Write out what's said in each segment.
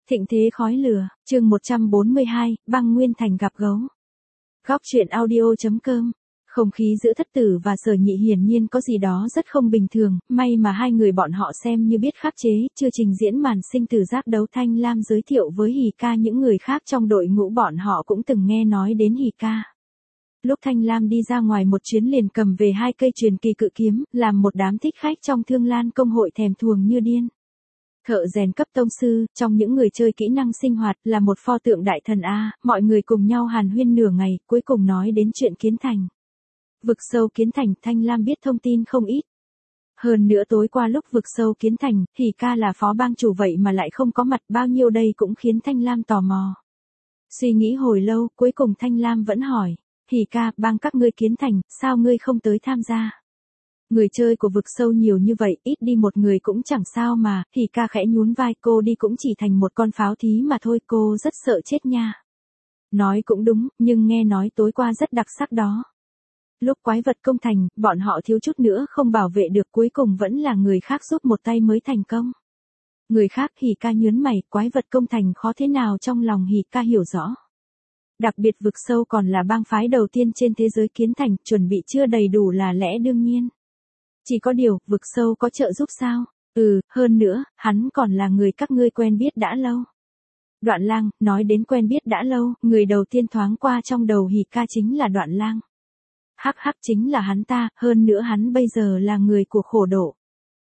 Thịnh thế khói lửa, chương 142, băng nguyên thành gặp gấu. Góc truyện audio.com. Không khí giữa Thất Tử và Sở Nhị hiển nhiên có gì đó rất không bình thường, may mà hai người bọn họ xem như biết khắc chế, chưa trình diễn màn sinh tử giác đấu. Thanh Lam giới thiệu với Hỉ Ca những người khác trong đội ngũ bọn họ cũng từng nghe nói đến Hỉ Ca. Lúc Thanh Lam đi ra ngoài một chuyến liền cầm về 2 cây truyền kỳ cự kiếm, làm một đám thích khách trong Thương Lan công hội thèm thuồng như điên. Thợ rèn cấp tông sư, trong những người chơi kỹ năng sinh hoạt, là một pho tượng đại thần A, mọi người cùng nhau hàn huyên nửa ngày, cuối cùng nói đến chuyện kiến thành. Vực sâu kiến thành, Thanh Lam biết thông tin không ít. Hơn nữa tối qua lúc vực sâu kiến thành, Hỉ Ca là phó bang chủ vậy mà lại không có mặt, bao nhiêu đây cũng khiến Thanh Lam tò mò. Suy nghĩ hồi lâu, cuối cùng Thanh Lam vẫn hỏi, Hỉ Ca, bang các ngươi kiến thành, sao ngươi không tới tham gia? Người chơi của vực sâu nhiều như vậy, ít đi một người cũng chẳng sao mà. Hỉ Ca khẽ nhún vai, cô đi cũng chỉ thành một con pháo thí mà thôi, cô rất sợ chết nha. Nói cũng đúng, nhưng nghe nói tối qua rất đặc sắc đó. Lúc quái vật công thành, bọn họ thiếu chút nữa không bảo vệ được, cuối cùng vẫn là người khác giúp một tay mới thành công. Người khác? Hỉ Ca nhớn mày, quái vật công thành khó thế nào? Trong lòng Hỉ Ca hiểu rõ. Đặc biệt vực sâu còn là bang phái đầu tiên trên thế giới kiến thành, chuẩn bị chưa đầy đủ là lẽ đương nhiên. Chỉ có điều, vực sâu có trợ giúp sao? Hơn nữa, hắn còn là người các ngươi quen biết đã lâu. Đoạn Lang, nói đến quen biết đã lâu, người đầu tiên thoáng qua trong đầu Hỉ Ca chính là Đoạn Lang. Hắc hắc, chính là hắn ta, hơn nữa hắn bây giờ là người của khổ độ.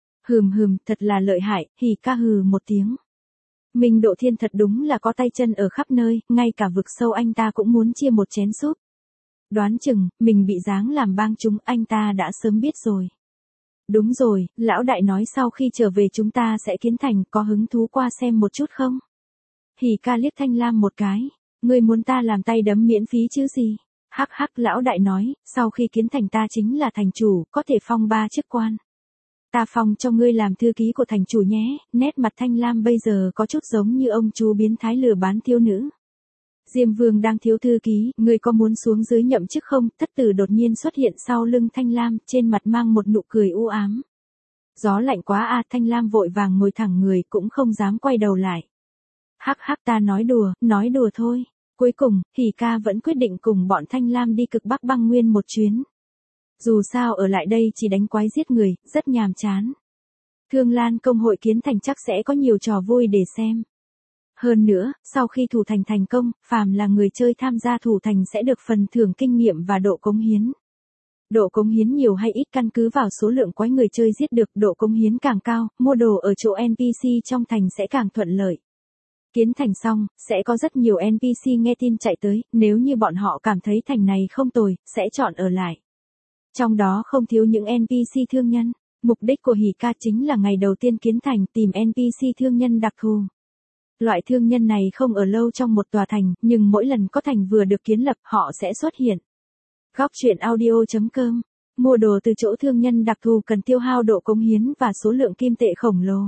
Thật là lợi hại. Hỉ Ca hừ một tiếng. Minh Độ Thiên thật đúng là có tay chân ở khắp nơi, ngay cả vực sâu anh ta cũng muốn chia một chén súp. Đoán chừng, mình bị giáng làm bang chúng, anh ta đã sớm biết rồi. Đúng rồi, lão đại nói sau khi trở về chúng ta sẽ kiến thành, có hứng thú qua xem một chút không? Hỉ Ca liếc Thanh Lam một cái, ngươi muốn ta làm tay đấm miễn phí chứ gì? Hắc hắc, lão đại nói, sau khi kiến thành ta chính là thành chủ, có thể phong 3 chức quan. Ta phong cho ngươi làm thư ký của thành chủ nhé. Nét mặt Thanh Lam bây giờ có chút giống như ông chú biến thái lừa bán thiếu nữ. Diêm Vương đang thiếu thư ký, ngươi có muốn xuống dưới nhậm chức không? Thất Tử đột nhiên xuất hiện sau lưng Thanh Lam, trên mặt mang một nụ cười u ám. Gió lạnh quá a. Thanh Lam vội vàng ngồi thẳng người, cũng không dám quay đầu lại. Hắc hắc, ta nói đùa thôi. Cuối cùng, Hỉ Ca vẫn quyết định cùng bọn Thanh Lam đi cực Bắc băng nguyên một chuyến. Dù sao ở lại đây chỉ đánh quái giết người, rất nhàm chán. Thương Lan công hội kiến thành chắc sẽ có nhiều trò vui để xem. Hơn nữa, sau khi thủ thành thành công, phàm là người chơi tham gia thủ thành sẽ được phần thưởng kinh nghiệm và độ cống hiến. Độ cống hiến nhiều hay ít căn cứ vào số lượng quái người chơi giết được, độ cống hiến càng cao, mua đồ ở chỗ NPC trong thành sẽ càng thuận lợi. Kiến thành xong, sẽ có rất nhiều NPC nghe tin chạy tới, nếu như bọn họ cảm thấy thành này không tồi, sẽ chọn ở lại. Trong đó không thiếu những NPC thương nhân. Mục đích của Hỉ Ca chính là ngày đầu tiên kiến thành tìm NPC thương nhân đặc thù. Loại thương nhân này không ở lâu trong một tòa thành, nhưng mỗi lần có thành vừa được kiến lập họ sẽ xuất hiện. Góc truyện audio.com. Mua đồ từ chỗ thương nhân đặc thù cần tiêu hao độ cống hiến và số lượng kim tệ khổng lồ.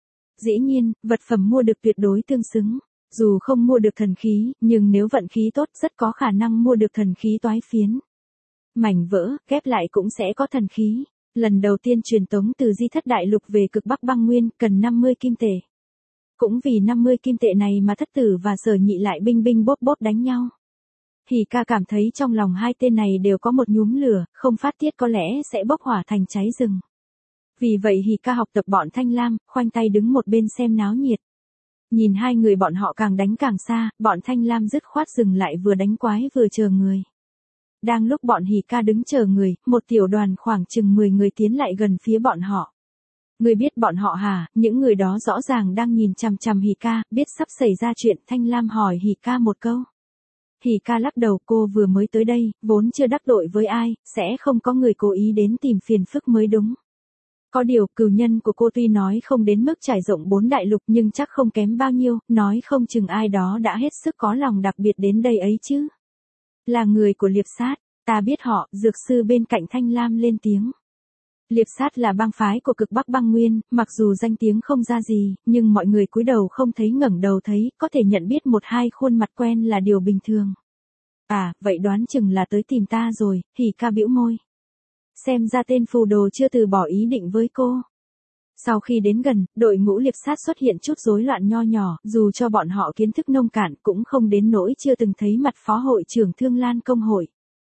Dĩ nhiên, vật phẩm mua được tuyệt đối tương xứng. Dù không mua được thần khí, nhưng nếu vận khí tốt rất có khả năng mua được thần khí toái phiến. Mảnh vỡ, ghép lại cũng sẽ có thần khí. Lần đầu tiên truyền tống từ Di Thất Đại Lục về cực Bắc băng nguyên, cần 50 kim tệ. Cũng vì 50 kim tệ này mà Thất Tử và Sở Nhị lại binh bốp đánh nhau. Hỉ Ca cảm thấy trong lòng hai tên này đều có một nhúm lửa, không phát tiết có lẽ sẽ bốc hỏa thành cháy rừng. Vì vậy Hỉ Ca học tập bọn Thanh Lam, khoanh tay đứng một bên xem náo nhiệt. Nhìn hai người bọn họ càng đánh càng xa, bọn Thanh Lam dứt khoát dừng lại vừa đánh quái vừa chờ người. Đang lúc bọn Hỉ Ca đứng chờ người, một tiểu đoàn khoảng chừng 10 người tiến lại gần phía bọn họ. Ngươi biết bọn họ hả? Những người đó rõ ràng đang nhìn chằm chằm Hỉ Ca, biết sắp xảy ra chuyện. Thanh Lam hỏi Hỉ Ca một câu. Hỉ Ca lắc đầu, cô vừa mới tới đây, vốn chưa đắc tội với ai, sẽ không có người cố ý đến tìm phiền phức mới đúng. Có điều, cừu nhân của cô tuy nói không đến mức trải rộng 4 đại lục nhưng chắc không kém bao nhiêu, nói không chừng ai đó đã hết sức có lòng đặc biệt đến đây ấy chứ. Là người của Liệp Sát, ta biết họ. Dược sư bên cạnh Thanh Lam lên tiếng. Liệp Sát là bang phái của cực Bắc băng nguyên, mặc dù danh tiếng không ra gì, nhưng mọi người cúi đầu không thấy ngẩng đầu thấy, có thể nhận biết một hai khuôn mặt quen là điều bình thường. À, vậy đoán chừng là tới tìm ta rồi. Hỉ Ca bĩu môi. Xem ra tên phù đồ chưa từ bỏ ý định với cô. Sau khi đến gần, đội ngũ liệp sát xuất hiện chút rối loạn nho nhỏ, dù cho bọn họ kiến thức nông cạn cũng không đến nỗi chưa từng thấy mặt phó hội trưởng Thương Lan công hội.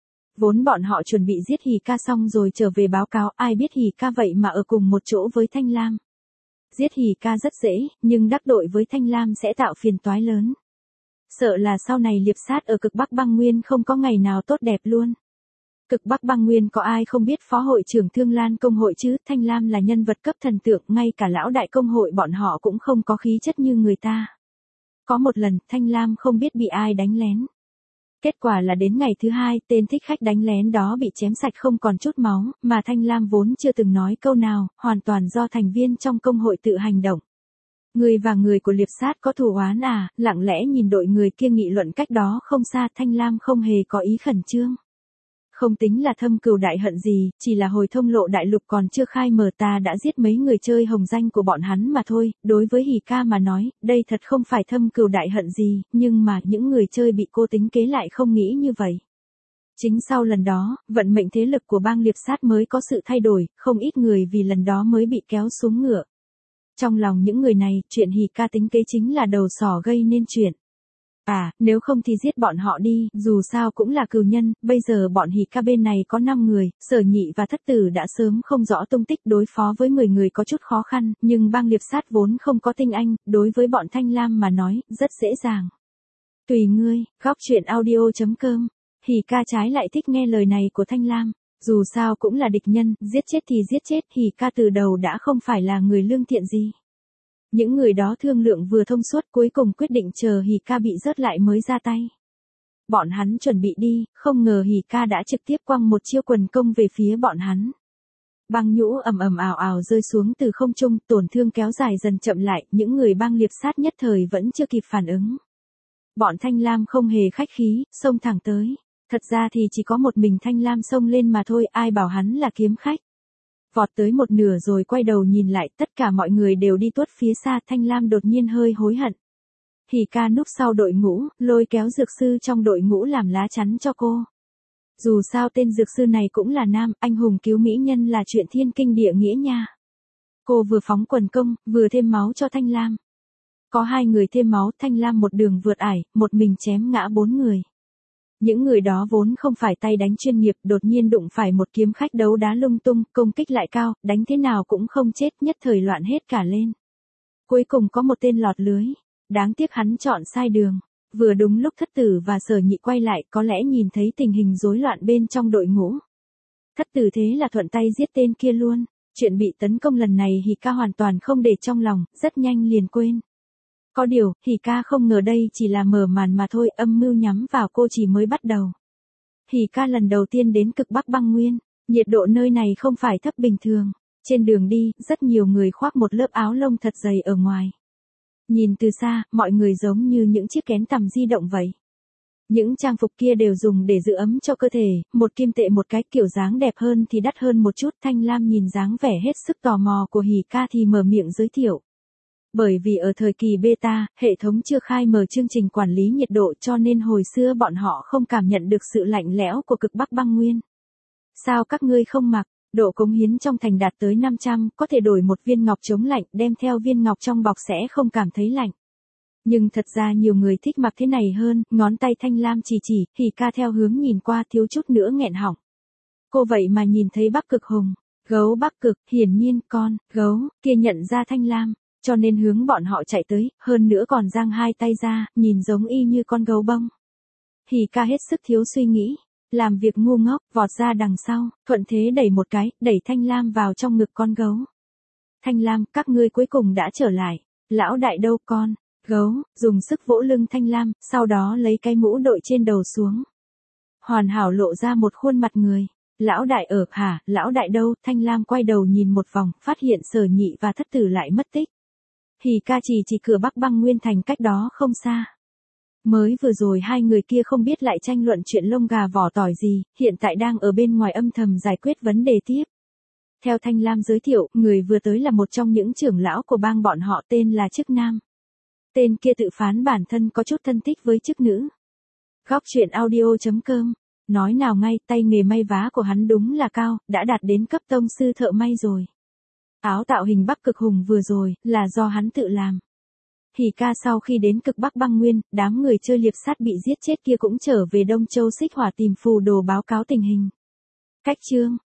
Vốn bọn họ chuẩn bị giết Hỉ Ca xong rồi trở về báo cáo, ai biết Hỉ Ca vậy mà ở cùng một chỗ với Thanh Lam. Giết Hỉ Ca rất dễ, nhưng đắc tội với Thanh Lam sẽ tạo phiền toái lớn. Sợ là sau này liệp sát ở cực Bắc băng nguyên không có ngày nào tốt đẹp luôn. Cực Bắc băng nguyên có ai không biết phó hội trưởng Thương Lan công hội chứ, Thanh Lam là nhân vật cấp thần tượng, ngay cả lão đại công hội bọn họ cũng không có khí chất như người ta. Có một lần, Thanh Lam không biết bị ai đánh lén. Kết quả là đến ngày thứ hai, tên thích khách đánh lén đó bị chém sạch không còn chút máu, mà Thanh Lam vốn chưa từng nói câu nào, hoàn toàn do thành viên trong công hội tự hành động. Người và người của liệp sát có thù oán à, lặng lẽ nhìn đội người kia nghị luận cách đó không xa, Thanh Lam không hề có ý khẩn trương. Không tính là thâm cừu đại hận gì, chỉ là hồi thông lộ đại lục còn chưa khai mở ta đã giết mấy người chơi hồng danh của bọn hắn mà thôi, đối với Hỉ Ca mà nói, đây thật không phải thâm cừu đại hận gì, nhưng mà những người chơi bị cô tính kế lại không nghĩ như vậy. Chính sau lần đó, vận mệnh thế lực của bang liệp sát mới có sự thay đổi, không ít người vì lần đó mới bị kéo xuống ngựa. Trong lòng những người này, chuyện Hỉ Ca tính kế chính là đầu sỏ gây nên chuyện. À, nếu không thì giết bọn họ đi, dù sao cũng là cừu nhân, bây giờ bọn Hỉ Ca bên này có 5 người, Sở Nhị và Thất Tử đã sớm không rõ tung tích, đối phó với 10 người có chút khó khăn, nhưng bang liệp sát vốn không có tinh anh, đối với bọn Thanh Lam mà nói, rất dễ dàng. Tùy ngươi, góc truyện audio.com, Hỉ Ca trái lại thích nghe lời này của Thanh Lam, dù sao cũng là địch nhân, giết chết thì giết chết, Hỉ Ca từ đầu đã không phải là người lương thiện gì. Những người đó thương lượng vừa thông suốt cuối cùng quyết định chờ Hỉ Ca bị rớt lại mới ra tay. Bọn hắn chuẩn bị đi, không ngờ Hỉ Ca đã trực tiếp quăng một chiêu quần công về phía bọn hắn. Băng nhũ ầm ầm ào ào rơi xuống từ không trung, tổn thương kéo dài dần chậm lại, những người bang liệp sát nhất thời vẫn chưa kịp phản ứng. Bọn Thanh Lam không hề khách khí, xông thẳng tới. Thật ra thì chỉ có một mình Thanh Lam xông lên mà thôi, ai bảo hắn là kiếm khách. Vọt tới một nửa rồi quay đầu nhìn lại, tất cả mọi người đều đi tuốt phía xa, Thanh Lam đột nhiên hơi hối hận. Hỉ Ca núp sau đội ngũ, lôi kéo dược sư trong đội ngũ làm lá chắn cho cô. Dù sao tên dược sư này cũng là nam, anh hùng cứu mỹ nhân là chuyện thiên kinh địa nghĩa nha. Cô vừa phóng quần công, vừa thêm máu cho Thanh Lam. Có 2 người thêm máu, Thanh Lam một đường vượt ải, một mình chém ngã 4 người. Những người đó vốn không phải tay đánh chuyên nghiệp, đột nhiên đụng phải một kiếm khách đấu đá lung tung, công kích lại cao, đánh thế nào cũng không chết, nhất thời loạn hết cả lên. Cuối cùng có một tên lọt lưới, đáng tiếc hắn chọn sai đường. Vừa đúng lúc Thất Tử và Sở Nhị quay lại, có lẽ nhìn thấy tình hình rối loạn bên trong đội ngũ. Thất Tử thế là thuận tay giết tên kia luôn. Chuyện bị tấn công lần này Hỉ Ca hoàn toàn không để trong lòng, rất nhanh liền quên. Có điều, Hỉ Ca không ngờ đây chỉ là mở màn mà thôi, âm mưu nhắm vào cô chỉ mới bắt đầu. Hỉ Ca lần đầu tiên đến cực Bắc băng nguyên, nhiệt độ nơi này không phải thấp bình thường. Trên đường đi, rất nhiều người khoác một lớp áo lông thật dày ở ngoài. Nhìn từ xa, mọi người giống như những chiếc kén tằm di động vậy. Những trang phục kia đều dùng để giữ ấm cho cơ thể, một kim tệ một cái, kiểu dáng đẹp hơn thì đắt hơn một chút. Thanh Lam nhìn dáng vẻ hết sức tò mò của Hỉ Ca thì mở miệng giới thiệu. Bởi vì ở thời kỳ beta, hệ thống chưa khai mở chương trình quản lý nhiệt độ cho nên hồi xưa bọn họ không cảm nhận được sự lạnh lẽo của cực Bắc băng nguyên. Sao các ngươi không mặc? Độ cống hiến trong thành đạt tới 500, có thể đổi một viên ngọc chống lạnh, đem theo viên ngọc trong bọc sẽ không cảm thấy lạnh. Nhưng thật ra nhiều người thích mặc thế này hơn, ngón tay Thanh Lam chỉ, Hỉ Ca theo hướng nhìn qua thiếu chút nữa nghẹn họng. Cô vậy mà nhìn thấy Bắc Cực Hùng, gấu Bắc Cực, hiển nhiên con, gấu, kia nhận ra Thanh Lam, cho nên hướng bọn họ chạy tới, hơn nữa còn giang 2 tay ra, nhìn giống y như con gấu bông. Hỉ Ca hết sức thiếu suy nghĩ. Làm việc ngu ngốc, vọt ra đằng sau, thuận thế đẩy một cái, đẩy Thanh Lam vào trong ngực con gấu. Thanh Lam, các ngươi cuối cùng đã trở lại. Lão đại đâu con? Gấu, dùng sức vỗ lưng Thanh Lam, sau đó lấy cái mũ đội trên đầu xuống. Hoàn hảo lộ ra một khuôn mặt người. Lão đại ở hả, lão đại đâu? Thanh Lam quay đầu nhìn một vòng, phát hiện Sở Nhị và Thất Tử lại mất tích. Hỉ Ca chỉ cửa Bắc băng nguyên thành cách đó không xa. Mới vừa rồi 2 người kia không biết lại tranh luận chuyện lông gà vỏ tỏi gì, hiện tại đang ở bên ngoài âm thầm giải quyết vấn đề tiếp. Theo Thanh Lam giới thiệu, người vừa tới là một trong những trưởng lão của bang bọn họ, tên là Chức Nam. Tên kia tự phán bản thân có chút thân thích với chức nữ. Góc truyện audio.com, nói nào ngay, tay nghề may vá của hắn đúng là cao, đã đạt đến cấp tông sư thợ may rồi. Áo tạo hình Bắc Cực Hùng vừa rồi, là do hắn tự làm. Hỉ ca sau khi đến cực Bắc băng nguyên, đám người chơi liệp sát bị giết chết kia cũng trở về Đông Châu Xích Hỏa tìm phù đồ báo cáo tình hình. Cách chương